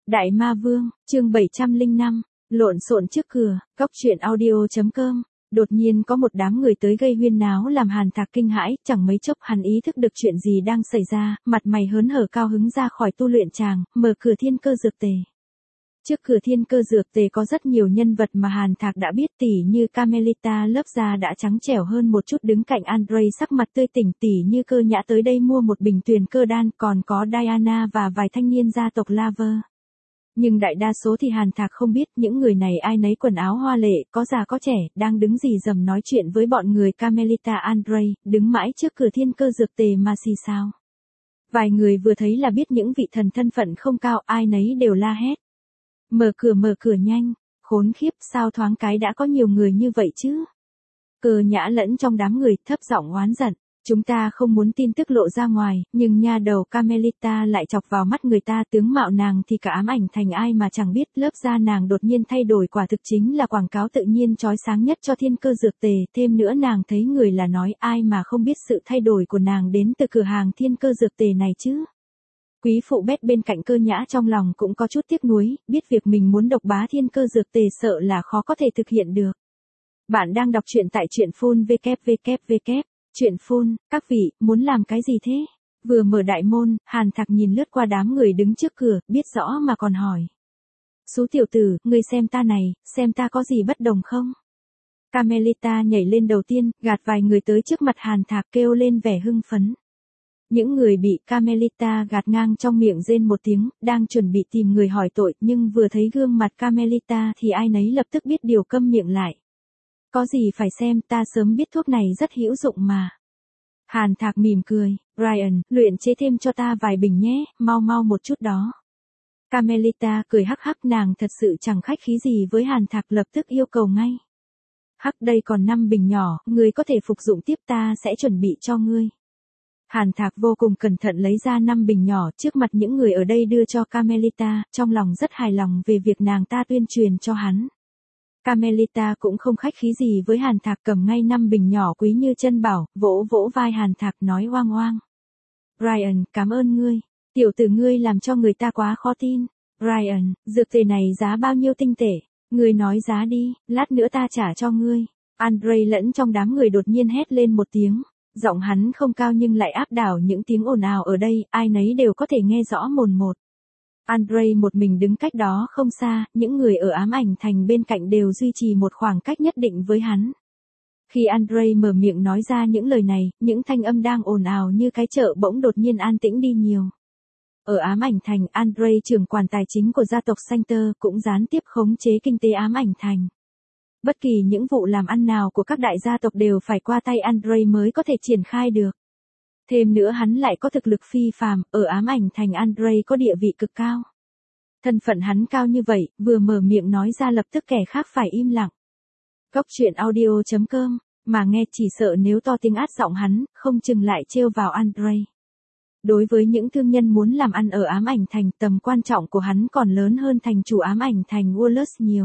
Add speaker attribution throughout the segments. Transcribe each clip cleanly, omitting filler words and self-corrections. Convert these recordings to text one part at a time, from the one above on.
Speaker 1: Đại Ma Vương, chương 705, lộn xộn trước cửa, góc truyện audio.com. Đột nhiên có một đám người tới gây huyên náo làm Hàn Thạc kinh hãi, chẳng mấy chốc hắn ý thức được chuyện gì đang xảy ra, mặt mày hớn hở cao hứng ra khỏi tu luyện tràng, mở cửa thiên cơ dược tề. Trước cửa thiên cơ dược tề có rất nhiều nhân vật mà Hàn Thạc đã biết, tỉ như Carmelita lớp da đã trắng trẻo hơn một chút đứng cạnh Andre sắc mặt tươi tỉnh, tỉ như Cơ Nhã tới đây mua một bình tuyền cơ đan, còn có Diana và vài thanh niên gia tộc Laver. Nhưng đại đa số thì Hàn Thạc không biết, những người này ai nấy quần áo hoa lệ, có già có trẻ, đang đứng rì rầm nói chuyện với bọn người Carmelita Andre, đứng mãi trước cửa thiên cơ dược tề mà xì xào. Vài người vừa thấy là biết những vị thần thân phận không cao, ai nấy đều la hét. Mở cửa nhanh, khốn khiếp, sao thoáng cái đã có nhiều người như vậy chứ? Cơ Nhã lẫn trong đám người thấp giọng oán giận. Chúng ta không muốn tin tức lộ ra ngoài, nhưng nha đầu Carmelita lại chọc vào mắt người ta, tướng mạo nàng thì cả ám ảnh thành ai mà chẳng biết, lớp da nàng đột nhiên thay đổi quả thực chính là quảng cáo tự nhiên chói sáng nhất cho thiên cơ dược tề, thêm nữa nàng thấy người là nói, ai mà không biết sự thay đổi của nàng đến từ cửa hàng thiên cơ dược tề này chứ. Quý phụ Bét bên cạnh Cơ Nhã trong lòng cũng có chút tiếc nuối, biết việc mình muốn độc bá thiên cơ dược tề sợ là khó có thể thực hiện được. Bạn đang đọc truyện tại truyện phun www. Chuyện phun, các vị, muốn làm cái gì thế? Vừa mở đại môn, Hàn Thạc nhìn lướt qua đám người đứng trước cửa, biết rõ mà còn hỏi. Sú tiểu tử, ngươi xem ta này, xem ta có gì bất đồng không? Carmelita nhảy lên đầu tiên, gạt vài người tới trước mặt Hàn Thạc kêu lên vẻ hưng phấn. Những người bị Carmelita gạt ngang trong miệng rên một tiếng, đang chuẩn bị tìm người hỏi tội, nhưng vừa thấy gương mặt Carmelita thì ai nấy lập tức biết điều câm miệng lại. Có gì phải xem, ta sớm biết thuốc này rất hữu dụng mà. Hàn Thạc mỉm cười, Ryan, luyện chế thêm cho ta vài bình nhé, mau một chút đó. Carmelita cười hắc hắc, nàng thật sự chẳng khách khí gì với Hàn Thạc, lập tức yêu cầu ngay. Hắc, đây còn 5 bình nhỏ, ngươi có thể phục dụng tiếp, ta sẽ chuẩn bị cho ngươi. Hàn Thạc vô cùng cẩn thận lấy ra 5 bình nhỏ trước mặt những người ở đây đưa cho Carmelita, trong lòng rất hài lòng về việc nàng ta tuyên truyền cho hắn. Carmelita cũng không khách khí gì với Hàn Thạc, cầm ngay 5 bình nhỏ quý như chân bảo, vỗ vai Hàn Thạc nói oang oang. Ryan, cảm ơn ngươi. Tiểu tử ngươi làm cho người ta quá khó tin. Ryan, dược tề này giá bao nhiêu tinh tệ? Ngươi nói giá đi, lát nữa ta trả cho ngươi. Andre lẫn trong đám người đột nhiên hét lên một tiếng. Giọng hắn không cao nhưng lại áp đảo những tiếng ồn ào ở đây, ai nấy đều có thể nghe rõ mồn một. Andre một mình đứng cách đó không xa, những người ở ám ảnh thành bên cạnh đều duy trì một khoảng cách nhất định với hắn. Khi Andre mở miệng nói ra những lời này, những thanh âm đang ồn ào như cái chợ bỗng đột nhiên an tĩnh đi nhiều. Ở ám ảnh thành, Andre trưởng quản tài chính của gia tộc Sanctor cũng gián tiếp khống chế kinh tế ám ảnh thành. Bất kỳ những vụ làm ăn nào của các đại gia tộc đều phải qua tay Andre mới có thể triển khai được. Thêm nữa hắn lại có thực lực phi phàm, ở ám ảnh thành Andre có địa vị cực cao. Thân phận hắn cao như vậy, vừa mở miệng nói ra lập tức kẻ khác phải im lặng. Góc truyện audio.com, mà nghe chỉ sợ nếu to tiếng át giọng hắn, không chừng lại trêu vào Andre. Đối với những thương nhân muốn làm ăn ở ám ảnh thành, tầm quan trọng của hắn còn lớn hơn thành chủ ám ảnh thành Wallace nhiều.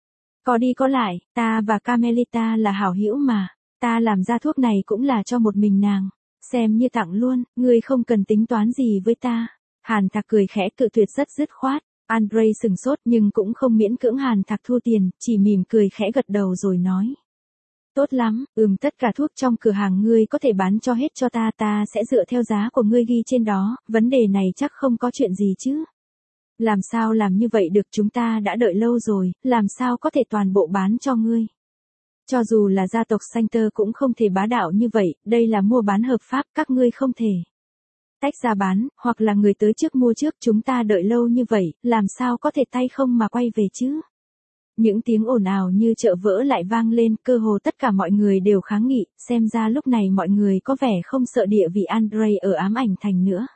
Speaker 1: Có đi có lại, ta và Carmelita là hảo hữu mà, ta làm ra thuốc này cũng là cho một mình nàng. Xem như tặng luôn, ngươi không cần tính toán gì với ta. Hàn Thạc cười khẽ cự tuyệt rất dứt khoát. Andre sừng sốt nhưng cũng không miễn cưỡng Hàn Thạc thu tiền, chỉ mỉm cười khẽ gật đầu rồi nói. Tốt lắm, tất cả thuốc trong cửa hàng ngươi có thể bán cho hết cho ta sẽ dựa theo giá của ngươi ghi trên đó, vấn đề này chắc không có chuyện gì chứ. Làm sao làm như vậy được, chúng ta đã đợi lâu rồi, làm sao có thể toàn bộ bán cho ngươi. Cho dù là gia tộc Sanctor cũng không thể bá đạo như vậy, đây là mua bán hợp pháp, các ngươi không thể tách ra bán, hoặc là người tới trước mua trước, chúng ta đợi lâu như vậy, làm sao có thể tay không mà quay về chứ. Những tiếng ồn ào như chợ vỡ lại vang lên, cơ hồ tất cả mọi người đều kháng nghị, xem ra lúc này mọi người có vẻ không sợ địa vị Andre ở ám ảnh thành nữa.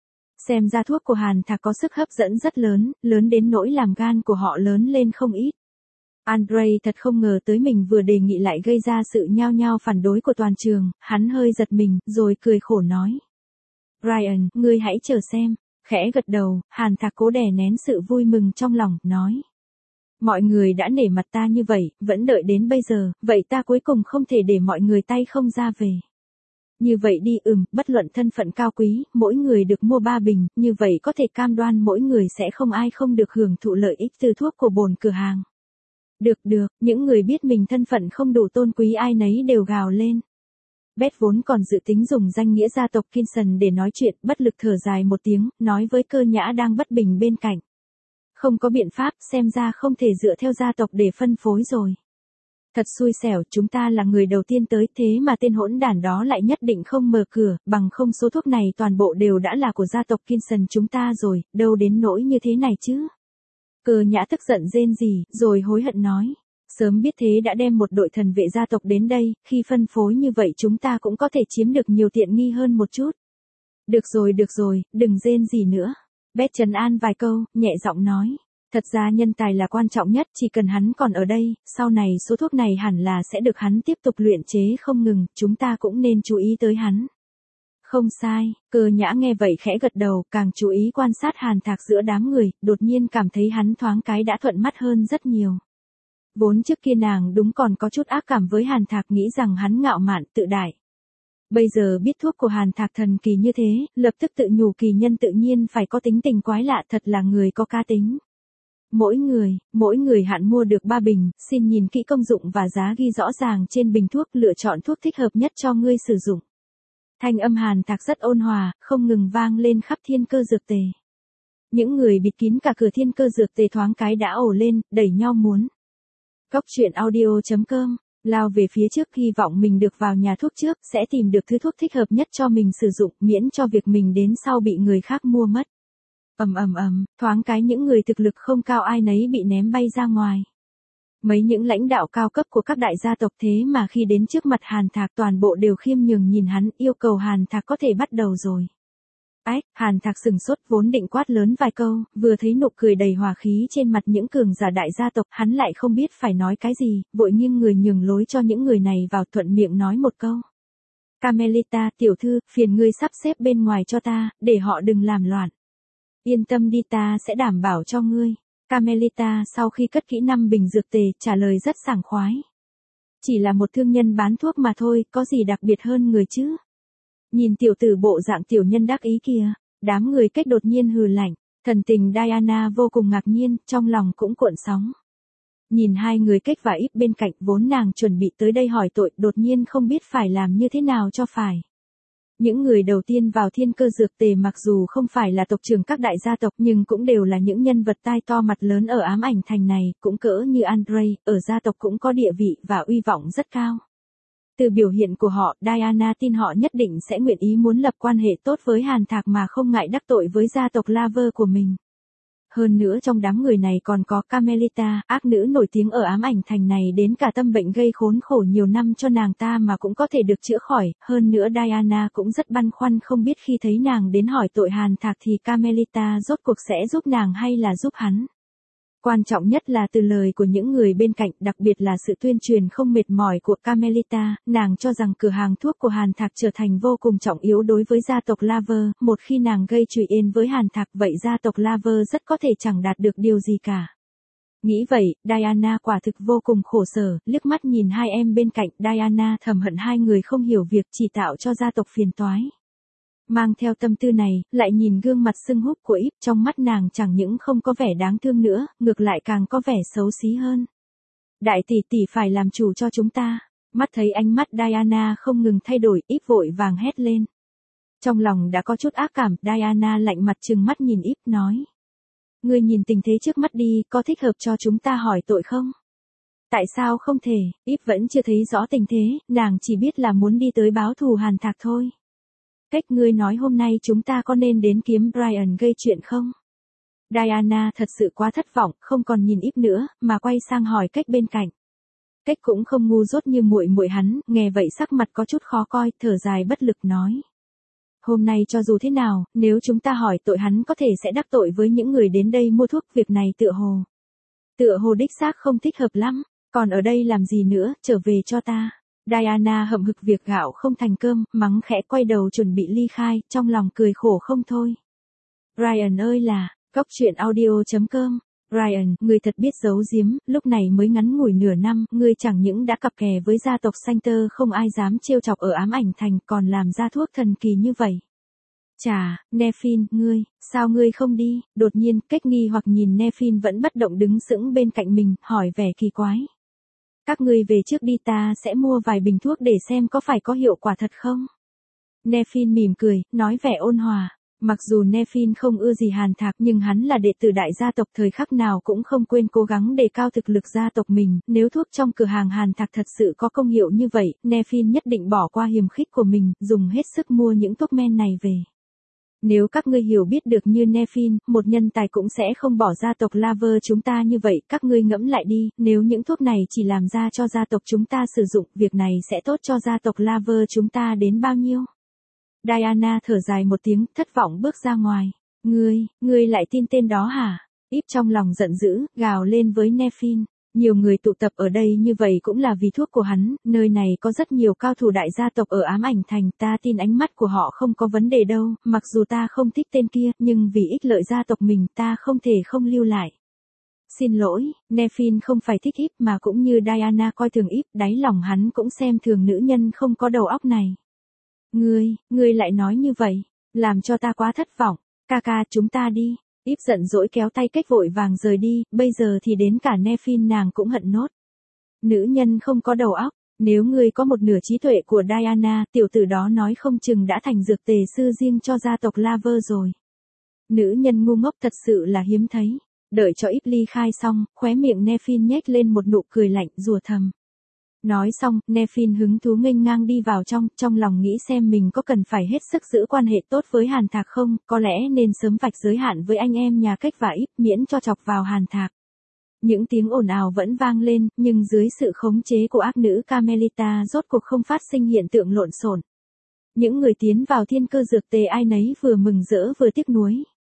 Speaker 1: Xem ra thuốc của Hàn Thạc có sức hấp dẫn rất lớn, lớn đến nỗi làm gan của họ lớn lên không ít. Andre thật không ngờ tới mình vừa đề nghị lại gây ra sự nhao nhao phản đối của toàn trường, hắn hơi giật mình, rồi cười khổ nói. Ryan, ngươi hãy chờ xem. Khẽ gật đầu, Hàn Thạc cố đè nén sự vui mừng trong lòng, nói. Mọi người đã nể mặt ta như vậy, vẫn đợi đến bây giờ, vậy ta cuối cùng không thể để mọi người tay không ra về. Như vậy đi bất luận thân phận cao quý, mỗi người được mua 3 bình, như vậy có thể cam đoan mỗi người sẽ không ai không được hưởng thụ lợi ích từ thuốc của bổn cửa hàng. Được, những người biết mình thân phận không đủ tôn quý ai nấy đều gào lên. Beth vốn còn dự tính dùng danh nghĩa gia tộc Kinson để nói chuyện, bất lực thở dài một tiếng, nói với Cơ Nhã đang bất bình bên cạnh. Không có biện pháp, xem ra không thể dựa theo gia tộc để phân phối rồi. Thật xui xẻo, chúng ta là người đầu tiên tới, thế mà tên hỗn đản đó lại nhất định không mở cửa, bằng không số thuốc này toàn bộ đều đã là của gia tộc Kinson chúng ta rồi, đâu đến nỗi như thế này chứ. Cơ Nhã tức giận rên rỉ, rồi hối hận nói. Sớm biết thế đã đem một đội thần vệ gia tộc đến đây, khi phân phối như vậy chúng ta cũng có thể chiếm được nhiều tiện nghi hơn một chút. Được rồi, đừng rên gì nữa. Beth trấn an vài câu, nhẹ giọng nói. Thật ra nhân tài là quan trọng nhất, chỉ cần hắn còn ở đây, sau này số thuốc này hẳn là sẽ được hắn tiếp tục luyện chế không ngừng, chúng ta cũng nên chú ý tới hắn. Không sai, Cơ Nhã nghe vậy khẽ gật đầu, càng chú ý quan sát Hàn Thạc giữa đám người, đột nhiên cảm thấy hắn thoáng cái đã thuận mắt hơn rất nhiều. Vốn trước kia nàng đúng còn có chút ác cảm với Hàn Thạc, nghĩ rằng hắn ngạo mạn tự đại. Bây giờ biết thuốc của Hàn Thạc thần kỳ như thế, lập tức tự nhủ kỳ nhân tự nhiên phải có tính tình quái lạ, thật là người có cá tính. Mỗi người hạn mua được 3 bình, xin nhìn kỹ công dụng và giá ghi rõ ràng trên bình thuốc, lựa chọn thuốc thích hợp nhất cho ngươi sử dụng. Thanh âm Hàn Thạc rất ôn hòa, không ngừng vang lên khắp Thiên Cơ Dược Tề. Những người bịt kín cả cửa Thiên Cơ Dược Tề thoáng cái đã ồ lên, đẩy nhau muốn. Cóc truyện audio.com, lao về phía trước, hy vọng mình được vào nhà thuốc trước, sẽ tìm được thứ thuốc thích hợp nhất cho mình sử dụng, miễn cho việc mình đến sau bị người khác mua mất. Thoáng cái những người thực lực không cao ai nấy bị ném bay ra ngoài. Mấy những lãnh đạo cao cấp của các đại gia tộc thế mà khi đến trước mặt Hàn Thạc toàn bộ đều khiêm nhường nhìn hắn, yêu cầu Hàn Thạc có thể bắt đầu rồi. Hàn Thạc sừng sốt, vốn định quát lớn vài câu, vừa thấy nụ cười đầy hòa khí trên mặt những cường giả đại gia tộc, hắn lại không biết phải nói cái gì, vội nghiêng người nhường lối cho những người này vào, thuận miệng nói một câu. Carmelita, tiểu thư, phiền ngươi sắp xếp bên ngoài cho ta, để họ đừng làm loạn. Yên tâm đi, ta sẽ đảm bảo cho ngươi. Carmelita sau khi cất kỹ 5 bình dược tề, trả lời rất sảng khoái. Chỉ là một thương nhân bán thuốc mà thôi, có gì đặc biệt hơn người chứ? Nhìn tiểu tử bộ dạng tiểu nhân đắc ý kìa, đám người cách đột nhiên hừ lạnh, thần tình Diana vô cùng ngạc nhiên, trong lòng cũng cuộn sóng. Nhìn hai người cách và Íp bên cạnh, vốn nàng chuẩn bị tới đây hỏi tội, đột nhiên không biết phải làm như thế nào cho phải. Những người đầu tiên vào Thiên Cơ Dược Tề mặc dù không phải là tộc trưởng các đại gia tộc nhưng cũng đều là những nhân vật tai to mặt lớn ở ám ảnh thành này, cũng cỡ như Andre, ở gia tộc cũng có địa vị và uy vọng rất cao. Từ biểu hiện của họ, Diana tin họ nhất định sẽ nguyện ý muốn lập quan hệ tốt với Hàn Thạc mà không ngại đắc tội với gia tộc Laver của mình. Hơn nữa trong đám người này còn có Carmelita, ác nữ nổi tiếng ở ám ảnh thành này, đến cả tâm bệnh gây khốn khổ nhiều năm cho nàng ta mà cũng có thể được chữa khỏi, hơn nữa Diana cũng rất băn khoăn không biết khi thấy nàng đến hỏi tội Hàn Thạc thì Carmelita rốt cuộc sẽ giúp nàng hay là giúp hắn. Quan trọng nhất là từ lời của những người bên cạnh, đặc biệt là sự tuyên truyền không mệt mỏi của Carmelita, nàng cho rằng cửa hàng thuốc của Hàn Thạc trở thành vô cùng trọng yếu đối với gia tộc Laver, một khi nàng gây chuyện yên với Hàn Thạc vậy gia tộc Laver rất có thể chẳng đạt được điều gì cả. Nghĩ vậy, Diana quả thực vô cùng khổ sở, liếc mắt nhìn hai em bên cạnh, Diana thầm hận hai người không hiểu việc, chỉ tạo cho gia tộc phiền toái. Mang theo tâm tư này, lại nhìn gương mặt sưng húp của Íp, trong mắt nàng chẳng những không có vẻ đáng thương nữa, ngược lại càng có vẻ xấu xí hơn. Đại tỷ tỷ phải làm chủ cho chúng ta. Mắt thấy ánh mắt Diana không ngừng thay đổi, Íp vội vàng hét lên. Trong lòng đã có chút ác cảm, Diana lạnh mặt trừng mắt nhìn Íp nói. Ngươi nhìn tình thế trước mắt đi, có thích hợp cho chúng ta hỏi tội không? Tại sao không thể? Íp vẫn chưa thấy rõ tình thế, nàng chỉ biết là muốn đi tới báo thù Hàn Thạc thôi. Cách ngươi nói hôm nay chúng ta có nên đến kiếm Brian gây chuyện không? Diana thật sự quá thất vọng, không còn nhìn Íp nữa, mà quay sang hỏi Cách bên cạnh. Cách cũng không ngu dốt như muội muội hắn, nghe vậy sắc mặt có chút khó coi, thở dài bất lực nói. Hôm nay cho dù thế nào, nếu chúng ta hỏi tội hắn có thể sẽ đắc tội với những người đến đây mua thuốc, việc này tựa hồ đích xác không thích hợp lắm, còn ở đây làm gì nữa, trở về cho ta. Diana hậm hực việc gạo không thành cơm, mắng khẽ quay đầu chuẩn bị ly khai, trong lòng cười khổ không thôi. Brian ơi là, cóc truyện audio.com Ryan, ngươi thật biết giấu giếm, lúc này mới ngắn ngủi nửa năm, ngươi chẳng những đã cặp kè với gia tộc Sanctor không ai dám trêu chọc ở ám ảnh thành còn làm ra thuốc thần kỳ như vậy. Chà, Nephin, ngươi, sao ngươi không đi? Đột nhiên, Cách nghi hoặc nhìn Nephin vẫn bất động đứng sững bên cạnh mình, hỏi vẻ kỳ quái. Các ngươi về trước đi, ta sẽ mua vài bình thuốc để xem có phải có hiệu quả thật không? Nephin mỉm cười, nói vẻ ôn hòa. Mặc dù Nephin không ưa gì Hàn Thạc nhưng hắn là đệ tử đại gia tộc thời khắc nào cũng không quên cố gắng đề cao thực lực gia tộc mình, nếu thuốc trong cửa hàng Hàn Thạc thật sự có công hiệu như vậy, Nephin nhất định bỏ qua hiềm khích của mình, dùng hết sức mua những thuốc men này về. Nếu các ngươi hiểu biết được như Nephin, một nhân tài cũng sẽ không bỏ gia tộc Laver chúng ta như vậy, các ngươi ngẫm lại đi, nếu những thuốc này chỉ làm ra cho gia tộc chúng ta sử dụng, việc này sẽ tốt cho gia tộc Laver chúng ta đến bao nhiêu? Diana thở dài một tiếng, thất vọng bước ra ngoài. Ngươi lại tin tên đó hả? Íp trong lòng giận dữ, gào lên với Nephin. Nhiều người tụ tập ở đây như vậy cũng là vì thuốc của hắn, nơi này có rất nhiều cao thủ đại gia tộc ở ám ảnh thành, ta tin ánh mắt của họ không có vấn đề đâu, mặc dù ta không thích tên kia, nhưng vì ích lợi gia tộc mình ta không thể không lưu lại. Xin lỗi, Nephin không phải thích Íp mà cũng như Diana coi thường Íp, đáy lòng hắn cũng xem thường nữ nhân không có đầu óc này. Ngươi lại nói như vậy, làm cho ta quá thất vọng, ca chúng ta đi. Íp giận dỗi kéo tay Cách vội vàng rời đi, bây giờ thì đến cả Nephin nàng cũng hận nốt. Nữ nhân không có đầu óc, nếu ngươi có một nửa trí tuệ của Diana, tiểu tử đó nói không chừng đã thành dược tề sư riêng cho gia tộc Laver rồi. Nữ nhân ngu ngốc thật sự là hiếm thấy. Đợi cho Íp ly khai xong, khóe miệng Nephin nhếch lên một nụ cười lạnh, rủa thầm. Nói xong, Nephin hứng thú nghênh ngang đi vào trong lòng nghĩ xem mình có cần phải hết sức giữ quan hệ tốt với Hàn Thạc không, có lẽ nên sớm vạch giới hạn với anh em nhà Cách và Íp miễn cho chọc vào Hàn Thạc. Những tiếng ồn ào vẫn vang lên, nhưng dưới sự khống chế của ác nữ Carmelita rốt cuộc không phát sinh hiện tượng lộn xộn. Những người tiến vào thiên cơ dược tề ai nấy vừa mừng rỡ vừa tiếc nuối.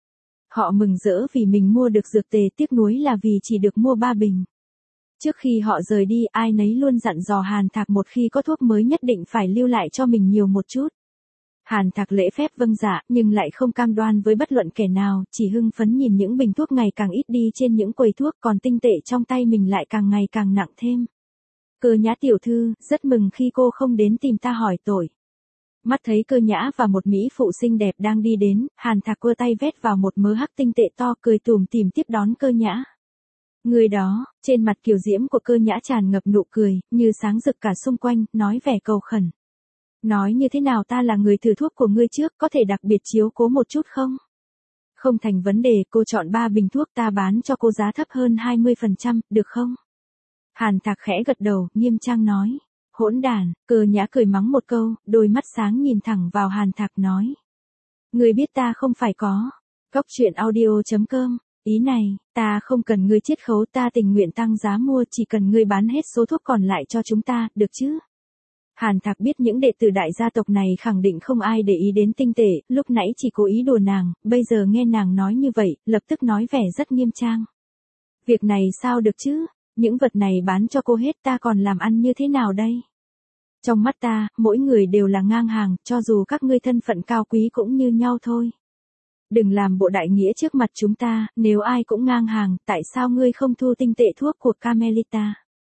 Speaker 1: Họ mừng rỡ vì mình mua được dược tề, tiếc nuối là vì chỉ được mua 3 bình. Trước khi họ rời đi, ai nấy luôn dặn dò Hàn Thạc một khi có thuốc mới nhất định phải lưu lại cho mình nhiều một chút. Hàn Thạc lễ phép vâng dạ, nhưng lại không cam đoan với bất luận kẻ nào, chỉ hưng phấn nhìn những bình thuốc ngày càng ít đi trên những quầy thuốc, còn tinh tệ trong tay mình lại càng ngày càng nặng thêm. Cơ Nhã tiểu thư, rất mừng khi cô không đến tìm ta hỏi tội. Mắt thấy Cơ Nhã và một mỹ phụ xinh đẹp đang đi đến, Hàn Thạc quơ tay vét vào một mớ hắc tinh tệ to, cười tủm tỉm tiếp đón Cơ Nhã. Người đó, trên mặt kiều diễm của Cơ Nhã tràn ngập nụ cười, như sáng rực cả xung quanh, nói vẻ cầu khẩn. Nói như thế nào, ta là người thử thuốc của ngươi trước, có thể đặc biệt chiếu cố một chút không? Không thành vấn đề, cô chọn 3 bình thuốc ta bán cho cô giá thấp hơn 20%, được không? Hàn Thạc khẽ gật đầu, nghiêm trang nói. Hỗn đản, Cơ Nhã cười mắng một câu, đôi mắt sáng nhìn thẳng vào Hàn Thạc nói. Ngươi biết ta không phải có. Cóc truyện audio.com. Ý này, ta không cần ngươi chiết khấu, ta tình nguyện tăng giá mua, chỉ cần ngươi bán hết số thuốc còn lại cho chúng ta, được chứ? Hàn Thạc biết những đệ tử đại gia tộc này khẳng định không ai để ý đến tinh tệ, lúc nãy chỉ cố ý đùa nàng, bây giờ nghe nàng nói như vậy, lập tức nói vẻ rất nghiêm trang. Việc này sao được chứ? Những vật này bán cho cô hết, ta còn làm ăn như thế nào đây? Trong mắt ta, mỗi người đều là ngang hàng, cho dù các ngươi thân phận cao quý cũng như nhau thôi. Đừng làm bộ đại nghĩa trước mặt chúng ta, nếu ai cũng ngang hàng, tại sao ngươi không thu tinh tệ thuốc của Carmelita?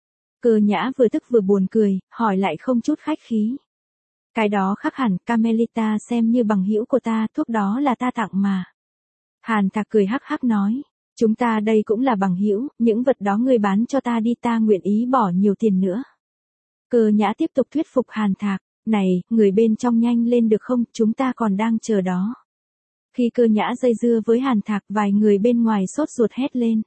Speaker 1: Cơ Nhã vừa tức vừa buồn cười, hỏi lại không chút khách khí. Cái đó khác hẳn, Carmelita xem như bằng hữu của ta, thuốc đó là ta tặng mà. Hàn Thạc cười hắc hắc nói, chúng ta đây cũng là bằng hữu, những vật đó ngươi bán cho ta đi, ta nguyện ý bỏ nhiều tiền nữa. Cơ Nhã tiếp tục thuyết phục Hàn Thạc, này, người bên trong nhanh lên được không, chúng ta còn đang chờ đó. Khi Cơ Nhã dây dưa với Hàn Thạc, vài người bên ngoài sốt ruột hét lên.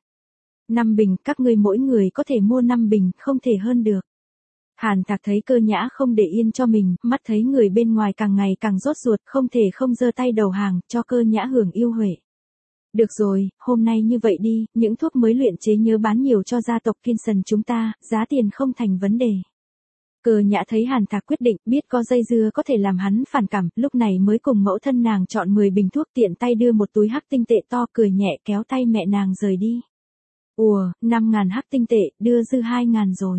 Speaker 1: 5 bình, các ngươi mỗi người có thể mua 5 bình, không thể hơn được. Hàn Thạc thấy Cơ Nhã không để yên cho mình, mắt thấy người bên ngoài càng ngày càng rốt ruột, không thể không giơ tay đầu hàng, cho Cơ Nhã hưởng ưu huệ. Được rồi, hôm nay như vậy đi, những thuốc mới luyện chế nhớ bán nhiều cho gia tộc Kinson chúng ta, giá tiền không thành vấn đề. Cơ Nhã thấy Hàn Thạc quyết định, biết có dây dưa có thể làm hắn phản cảm, lúc này mới cùng mẫu thân nàng chọn 10 bình thuốc, tiện tay đưa một túi hắc tinh tệ to, cười nhẹ kéo tay mẹ nàng rời đi. Ùa, 5.000 hắc tinh tệ, đưa dư 2.000 rồi.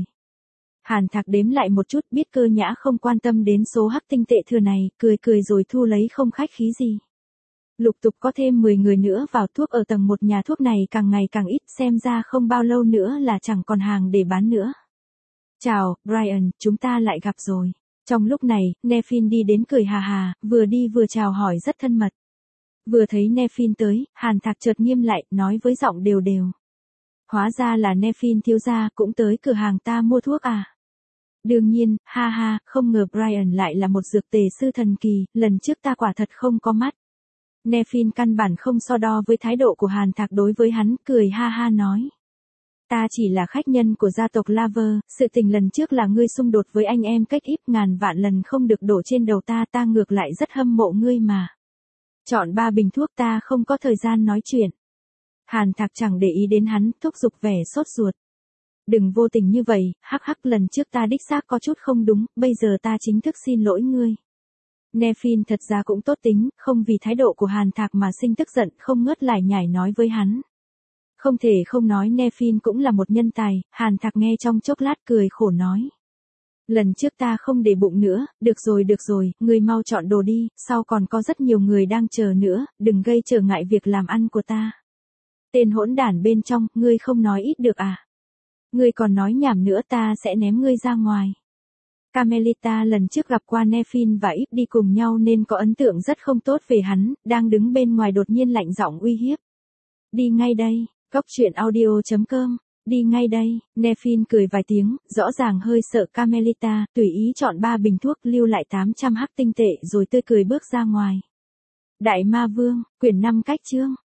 Speaker 1: Hàn Thạc đếm lại một chút, biết Cơ Nhã không quan tâm đến số hắc tinh tệ thừa này, cười cười rồi thu lấy không khách khí gì. Lục tục có thêm 10 người nữa vào thuốc ở tầng 1 nhà thuốc này càng ngày càng ít, xem ra không bao lâu nữa là chẳng còn hàng để bán nữa. Chào, Brian, chúng ta lại gặp rồi. Trong lúc này, Neville đi đến cười hà hà, vừa đi vừa chào hỏi rất thân mật. Vừa thấy Neville tới, Hàn Thạc chợt nghiêm lại, nói với giọng đều đều. Hóa ra là Neville thiếu gia cũng tới cửa hàng ta mua thuốc à? Đương nhiên, ha ha, không ngờ Brian lại là một dược tề sư thần kỳ, lần trước ta quả thật không có mắt. Neville căn bản không so đo với thái độ của Hàn Thạc đối với hắn, cười ha ha nói. Ta chỉ là khách nhân của gia tộc Laver, sự tình lần trước là ngươi xung đột với anh em cách ít ngàn vạn lần không được đổ trên đầu ta, ta ngược lại rất hâm mộ ngươi mà. Chọn 3 bình thuốc, ta không có thời gian nói chuyện. Hàn Thạc chẳng để ý đến hắn, thúc giục vẻ sốt ruột. Đừng vô tình như vậy, hắc hắc, lần trước ta đích xác có chút không đúng, bây giờ ta chính thức xin lỗi ngươi. Neville thật ra cũng tốt tính, không vì thái độ của Hàn Thạc mà sinh tức giận, không ngớt lải nhải nói với hắn. Không thể không nói Neville cũng là một nhân tài, Hàn Thạc nghe trong chốc lát cười khổ nói. Lần trước ta không để bụng nữa, được rồi, ngươi mau chọn đồ đi, sau còn có rất nhiều người đang chờ nữa, đừng gây trở ngại việc làm ăn của ta. Tên hỗn đản bên trong, ngươi không nói ít được à? Ngươi còn nói nhảm nữa ta sẽ ném ngươi ra ngoài. Carmelita lần trước gặp qua Neville và Yves đi cùng nhau nên có ấn tượng rất không tốt về hắn, đang đứng bên ngoài đột nhiên lạnh giọng uy hiếp. Đi ngay đây, coctruyện.audio.com, đi ngay đây, Neville cười vài tiếng, rõ ràng hơi sợ Carmelita, tùy ý chọn 3 bình thuốc lưu lại 800 hắc tinh tệ rồi tươi cười bước ra ngoài. Đại Ma Vương, quyển 5 cách chương.